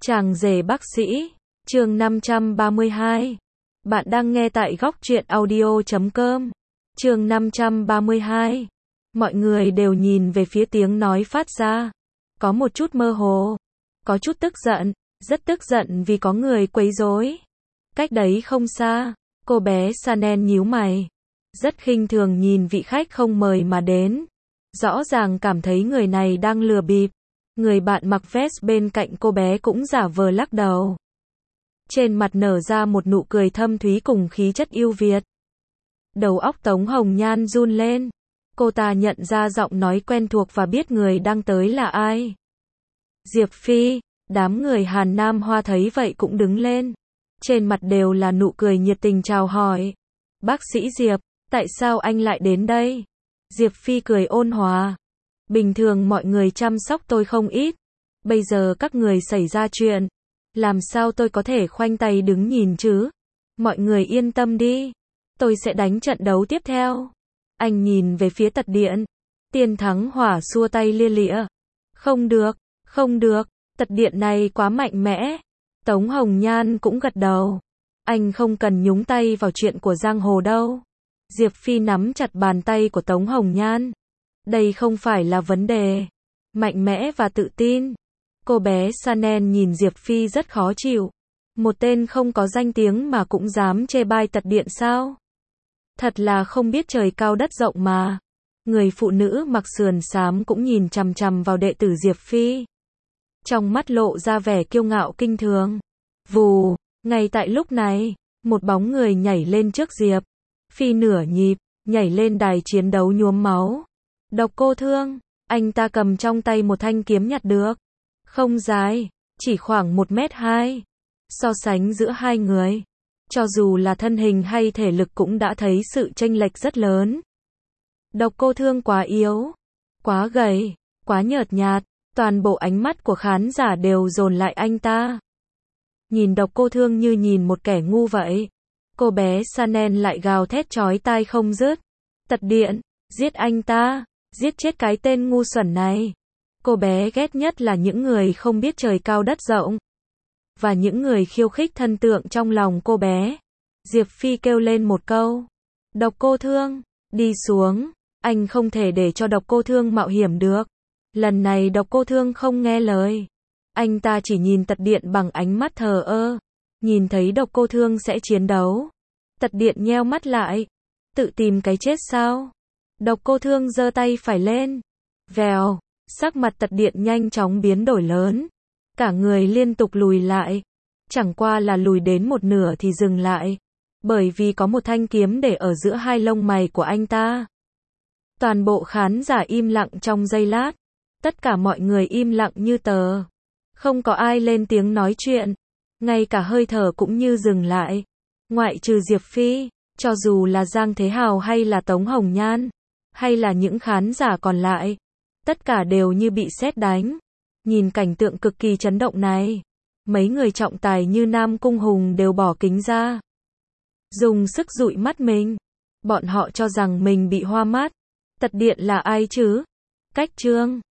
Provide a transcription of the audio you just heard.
Chàng rể bác sĩ, chương 532. Bạn đang nghe tại góc truyện audio.com. Chương 532. Mọi người đều nhìn về phía tiếng nói phát ra. Có một chút mơ hồ. Có chút tức giận. Rất tức giận vì có người quấy rối. Cách đấy không xa. Cô bé Chanel nhíu mày. Rất khinh thường nhìn vị khách không mời mà đến. Rõ ràng cảm thấy người này đang lừa bịp. Người bạn mặc vest bên cạnh cô bé cũng giả vờ lắc đầu. Trên mặt nở ra một nụ cười thâm thúy cùng khí chất yêu Việt. Đầu óc Tống Hồng Nhan run lên. Cô ta nhận ra giọng nói quen thuộc và biết người đang tới là ai. Diệp Phi. Đám người Hàn Nam Hoa thấy vậy cũng đứng lên. Trên mặt đều là nụ cười nhiệt tình chào hỏi. Bác sĩ Diệp, tại sao anh lại đến đây? Diệp Phi cười ôn hòa. Bình thường mọi người chăm sóc tôi không ít. Bây giờ các người xảy ra chuyện. Làm sao tôi có thể khoanh tay đứng nhìn chứ? Mọi người yên tâm đi. Tôi sẽ đánh trận đấu tiếp theo. Anh nhìn về phía Tật Điện. Tiên Thắng Hỏa xua tay lia lịa. Không được, không được. Tật Điện này quá mạnh mẽ. Tống Hồng Nhan cũng gật đầu. Anh không cần nhúng tay vào chuyện của giang hồ đâu. Diệp Phi nắm chặt bàn tay của Tống Hồng Nhan. Đây không phải là vấn đề. Mạnh mẽ và tự tin. Cô bé Chanel nhìn Diệp Phi rất khó chịu. Một tên không có danh tiếng mà cũng dám chê bai Tật Điện sao? Thật là không biết trời cao đất rộng mà. Người phụ nữ mặc sườn xám cũng nhìn chằm chằm vào đệ tử Diệp Phi. Trong mắt lộ ra vẻ kiêu ngạo kinh thường. Vù, ngay tại lúc này, một bóng người nhảy lên trước Diệp Phi nửa nhịp, nhảy lên đài chiến đấu nhuốm máu. Độc Cô Thương, anh ta cầm trong tay một thanh kiếm nhặt được. Không dài, chỉ khoảng 1m2. So sánh giữa hai người, cho dù là thân hình hay thể lực cũng đã thấy sự chênh lệch rất lớn. Độc Cô Thương quá yếu, quá gầy, quá nhợt nhạt, toàn bộ ánh mắt của khán giả đều dồn lại anh ta. Nhìn Độc Cô Thương như nhìn một kẻ ngu vậy. Cô bé Chanel lại gào thét chói tai không dứt. Tật Điện, giết anh ta, giết chết cái tên ngu xuẩn này. Cô bé ghét nhất là những người không biết trời cao đất rộng. Và những người khiêu khích thân tượng trong lòng cô bé. Diệp Phi kêu lên một câu. Độc Cô Thương, đi xuống. Anh không thể để cho Độc Cô Thương mạo hiểm được. Lần này Độc Cô Thương không nghe lời. Anh ta chỉ nhìn Tật Điện bằng ánh mắt thờ ơ. Nhìn thấy Độc Cô Thương sẽ chiến đấu. Tật Điện nheo mắt lại. Tự tìm cái chết sao? Độc Cô Thương giơ tay phải lên. Vèo, sắc mặt Tật Điện nhanh chóng biến đổi lớn. Cả người liên tục lùi lại. Chẳng qua là lùi đến một nửa thì dừng lại. Bởi vì có một thanh kiếm để ở giữa hai lông mày của anh ta. Toàn bộ khán giả im lặng trong giây lát. Tất cả mọi người im lặng như tờ. Không có ai lên tiếng nói chuyện. Ngay cả hơi thở cũng như dừng lại. Ngoại trừ Diệp Phi, cho dù là Giang Thế Hào hay là Tống Hồng Nhan, hay là những khán giả còn lại, tất cả đều như bị sét đánh. Nhìn cảnh tượng cực kỳ chấn động này, mấy người trọng tài như Nam Cung Hùng đều bỏ kính ra. Dùng sức dụi mắt mình. Bọn họ cho rằng mình bị hoa mắt. Tật Điện là ai chứ? Cách chương